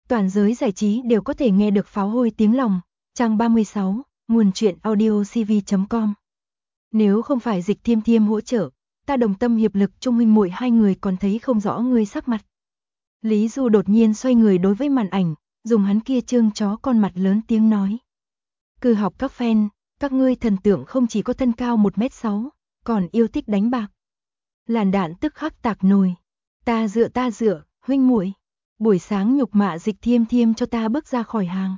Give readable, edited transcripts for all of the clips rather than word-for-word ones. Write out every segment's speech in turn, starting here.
Toàn giới giải trí đều có thể nghe được pháo hôi tiếng lòng. Trang 36, nguồn truyện audio cv.com. Nếu không phải Dịch Thiêm Thiêm hỗ trợ, ta đồng tâm hiệp lực chung huynh muội hai người còn thấy không rõ ngươi sắc mặt. Lý Du đột nhiên xoay người đối với màn ảnh, dùng hắn kia trương chó con mặt lớn tiếng nói. Cư học các fan, các ngươi thần tượng không chỉ có thân cao 1m6, còn yêu thích đánh bạc. Làn đạn tức khắc tạc nồi. Ta dựa, huynh muội. Buổi sáng nhục mạ Dịch Thiêm Thiêm cho ta bước ra khỏi hàng.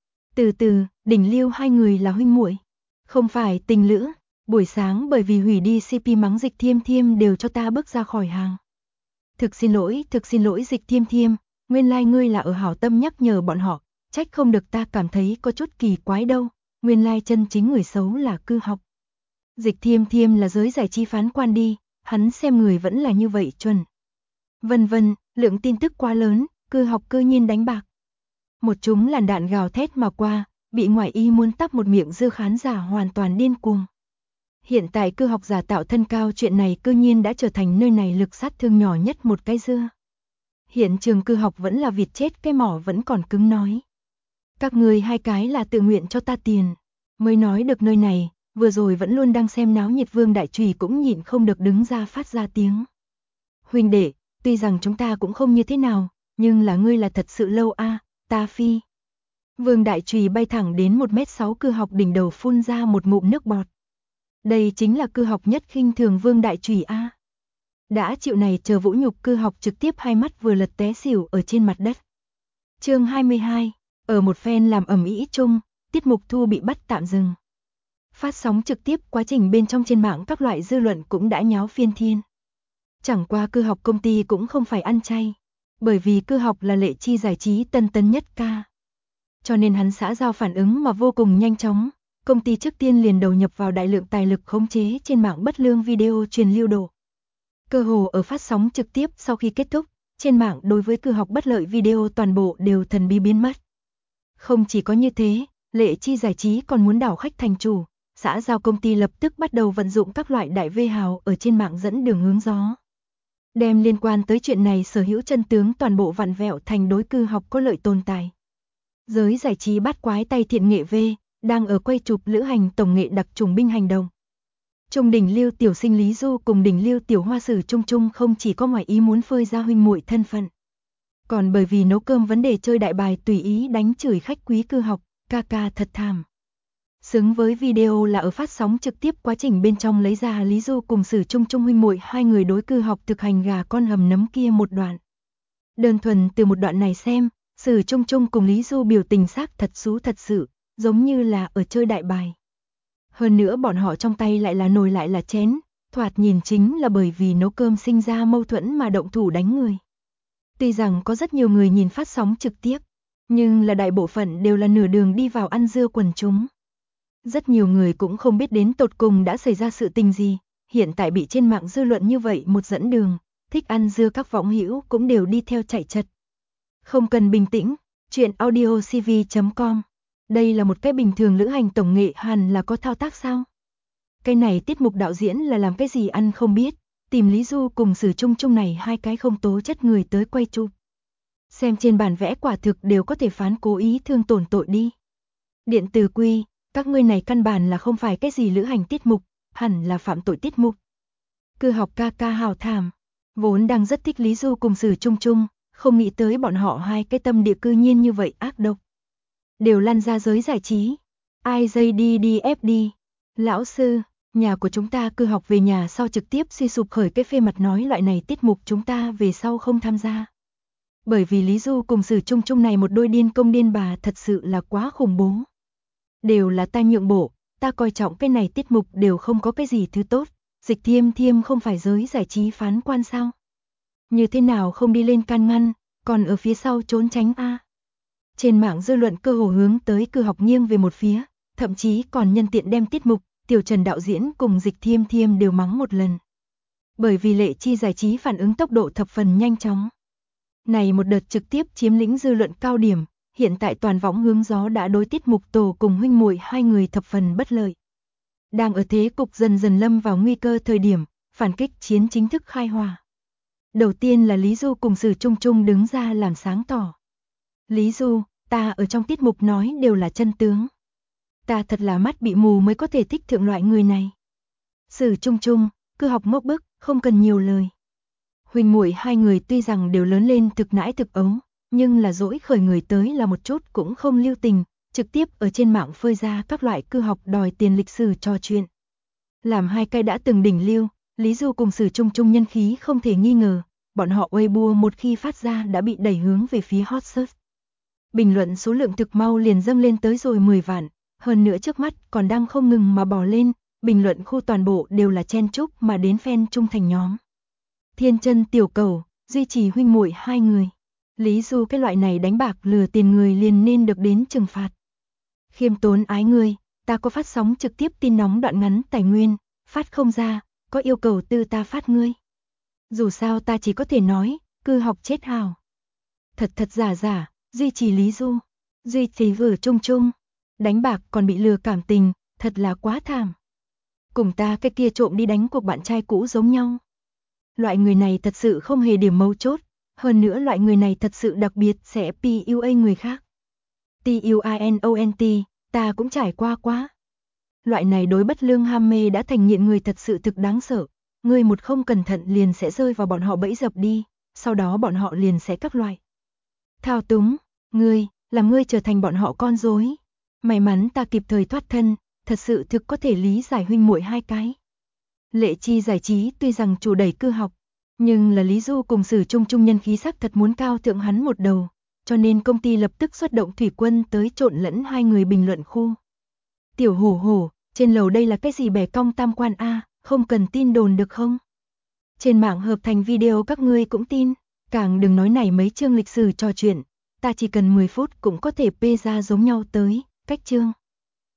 Từ từ, Đỉnh Lưu hai người là huynh muội, không phải tình lữ. Buổi sáng bởi vì hủy đi CP mắng Dịch Thiêm Thiêm đều cho ta bước ra khỏi hàng. Thực xin lỗi Dịch Thiêm Thiêm, nguyên lai ngươi là ở hảo tâm nhắc nhở bọn họ, trách không được ta cảm thấy có chút kỳ quái đâu, nguyên lai chân chính người xấu là Cư học. Dịch Thiêm Thiêm là giới giải trí phán quan đi, hắn xem người vẫn là như vậy chuẩn. Vân vân, lượng tin tức quá lớn, Cư học cơ nhiên đánh bạc. Một chúng làn đạn gào thét mà qua, bị ngoại ý muốn tắp một miệng dư khán giả hoàn toàn điên cuồng. Hiện tại Cư học giả tạo thân cao chuyện này cơ nhiên đã trở thành nơi này lực sát thương nhỏ nhất một cái dưa. Hiện trường Cư học vẫn là vịt chết cái mỏ vẫn còn cứng nói. Các người hai cái là tự nguyện cho ta tiền, mới nói được nơi này, vừa rồi vẫn luôn đang xem náo nhiệt Vương Đại Trùy cũng nhịn không được đứng ra phát ra tiếng. Huynh đệ, tuy rằng chúng ta cũng không như thế nào, nhưng là ngươi là thật sự lâu a, ta phi. Vương Đại Trùy bay thẳng đến 1m6 Cư học đỉnh đầu phun ra một ngụm nước bọt. Đây chính là Cư học nhất khinh thường Vương Đại Trùy a. Đã chịu này chờ vũ nhục Cư học trực tiếp hai mắt vừa lật té xỉu ở trên mặt đất. Chương 22, ở một fan làm ầm ĩ chung, tiết mục thu bị bắt tạm dừng. Phát sóng trực tiếp quá trình bên trong trên mạng các loại dư luận cũng đã nháo phiên thiên. Chẳng qua Cư học công ty cũng không phải ăn chay, bởi vì Cư học là lệ chi giải trí tân nhất ca. Cho nên hắn xã giao phản ứng mà vô cùng nhanh chóng, công ty trước tiên liền đầu nhập vào đại lượng tài lực khống chế trên mạng bất lương video truyền lưu độ. Cơ hồ ở phát sóng trực tiếp sau khi kết thúc, trên mạng đối với Cư học bất lợi video toàn bộ đều thần bí biến mất. Không chỉ có như thế, lệ chi giải trí còn muốn đảo khách thành chủ, xã giao công ty lập tức bắt đầu vận dụng các loại đại vê hào ở trên mạng dẫn đường hướng gió. Đem liên quan tới chuyện này sở hữu chân tướng toàn bộ vặn vẹo thành đối Cư học có lợi tồn tại. Giới giải trí bắt quái tay thiện nghệ V, đang ở quay chụp lữ hành tổng nghệ đặc trùng binh hành động. Trong Đỉnh Lưu tiểu sinh Lý Du cùng Đỉnh Lưu tiểu hoa sử Trung Trung không chỉ có ngoại ý muốn phơi ra huynh muội thân phận, còn bởi vì nấu cơm vấn đề chơi đại bài tùy ý đánh chửi khách quý Cư học, ca ca thật thảm. Xứng với video là ở phát sóng trực tiếp quá trình bên trong lấy ra Lý Du cùng Sử Trung Trung huynh muội hai người đối Cư học thực hành gà con hầm nấm kia một đoạn. Đơn thuần từ một đoạn này xem, Sử Trung Trung cùng Lý Du biểu tình xác thật xú thật sự, giống như là ở chơi đại bài. Hơn nữa bọn họ trong tay lại là nồi lại là chén, thoạt nhìn chính là bởi vì nấu cơm sinh ra mâu thuẫn mà động thủ đánh người. Tuy rằng có rất nhiều người nhìn phát sóng trực tiếp, nhưng là đại bộ phận đều là nửa đường đi vào ăn dưa quần chúng. Rất nhiều người cũng không biết đến tột cùng đã xảy ra sự tình gì, hiện tại bị trên mạng dư luận như vậy một dẫn đường, thích ăn dưa các võng hữu cũng đều đi theo chạy chật. Không cần bình tĩnh, chuyện audio cv.com. Đây là một cái bình thường lữ hành tổng nghệ hẳn là có thao tác sao? Cái này tiết mục đạo diễn là làm cái gì ăn không biết, tìm Lý Du cùng Sử Trung Trung này hai cái không tố chất người tới quay chụp. Xem trên bản vẽ quả thực đều có thể phán cố ý thương tổn tội đi. Điện tử quy, các ngươi này căn bản là không phải cái gì lữ hành tiết mục, hẳn là phạm tội tiết mục. Cư học ca ca hào thảm, vốn đang rất thích Lý Du cùng Sử Trung Trung, không nghĩ tới bọn họ hai cái tâm địa cư nhiên như vậy ác độc. Đều lăn ra giới giải trí. IJDDFD. Lão sư, nhà của chúng ta Cư học về nhà sau trực tiếp suy sụp khởi cái phê mặt nói loại này tiết mục chúng ta về sau không tham gia. Bởi vì Lý Du cùng Sử Trung Trung này một đôi điên công điên bà thật sự là quá khủng bố. Đều là ta nhượng bộ, ta coi trọng cái này tiết mục đều không có cái gì thứ tốt. Dịch Thiêm Thiêm không phải giới giải trí phán quan sao? Như thế nào không đi lên can ngăn, còn ở phía sau trốn tránh a? Trên mạng dư luận cơ hồ hướng tới Cư học nghiêng về một phía, thậm chí còn nhân tiện đem tiết mục, Tiểu Trần đạo diễn cùng Dịch Thiêm Thiêm đều mắng một lần. Bởi vì lệ chi giải trí phản ứng tốc độ thập phần nhanh chóng. Này một đợt trực tiếp chiếm lĩnh dư luận cao điểm, hiện tại toàn võng hướng gió đã đối tiết mục tổ cùng huynh muội hai người thập phần bất lợi. Đang ở thế cục dần dần lâm vào nguy cơ thời điểm, phản kích chiến chính thức khai hỏa. Đầu tiên là Lý Du cùng Sử Trung Trung đứng ra làm sáng tỏ. Lý Du, ta ở trong tiết mục nói đều là chân tướng. Ta thật là mắt bị mù mới có thể thích thượng loại người này. Sử Trung Trung, cứ học ngốc bức, không cần nhiều lời. Huynh muội hai người tuy rằng đều lớn lên thực nãi thực ấu, nhưng là dỗi khởi người tới là một chút cũng không lưu tình, trực tiếp ở trên mạng phơi ra các loại cư học đòi tiền lịch sử trò chuyện. Làm hai cái đã từng đỉnh lưu, Lý Du cùng Sử Trung Trung nhân khí không thể nghi ngờ, bọn họ Weibo một khi phát ra đã bị đẩy hướng về phía hot search. Bình luận số lượng thực mau liền dâng lên tới rồi 10 vạn, hơn nữa trước mắt còn đang không ngừng mà bò lên, bình luận khu toàn bộ đều là chen chúc mà đến fan trung thành nhóm. Thiên chân tiểu cầu, duy trì huynh muội hai người. Lý Du cái loại này đánh bạc lừa tiền người liền nên được đến trừng phạt. Khiêm tốn ái người, ta có phát sóng trực tiếp tin nóng đoạn ngắn tài nguyên, phát không ra, có yêu cầu tư ta phát ngươi. Dù sao ta chỉ có thể nói, cư học chết hào. Thật thật giả giả, duy trì Lý Du, duy trì Sử Trung Trung. Đánh bạc còn bị lừa cảm tình, thật là quá thảm. Cùng ta cái kia trộm đi đánh cuộc bạn trai cũ giống nhau. Loại người này thật sự không hề điểm mấu chốt, hơn nữa loại người này thật sự đặc biệt sẽ PUA người khác. TUINONT, ta cũng trải qua quá. Loại này đối bất lương ham mê đã thành nghiện người thật sự thực đáng sợ, người một không cẩn thận liền sẽ rơi vào bọn họ bẫy dập đi, sau đó bọn họ liền sẽ các loại thao túng, làm ngươi trở thành bọn họ con rối. May mắn ta kịp thời thoát thân, thật sự thực có thể lý giải huynh muội hai cái. Lệ Chi giải trí tuy rằng chủ đẩy cư học, nhưng là Lý Du cùng Sử Trung Trung nhân khí sắc thật muốn cao thượng hắn một đầu, cho nên công ty lập tức xuất động thủy quân tới trộn lẫn hai người bình luận khu. Tiểu hổ hổ, trên lầu đây là cái gì bẻ cong tam quan a, không cần tin đồn được không? Trên mạng hợp thành video các ngươi cũng tin, càng đừng nói này mấy chương lịch sử trò chuyện, ta chỉ cần 10 phút cũng có thể pê ra giống nhau tới, cách chương.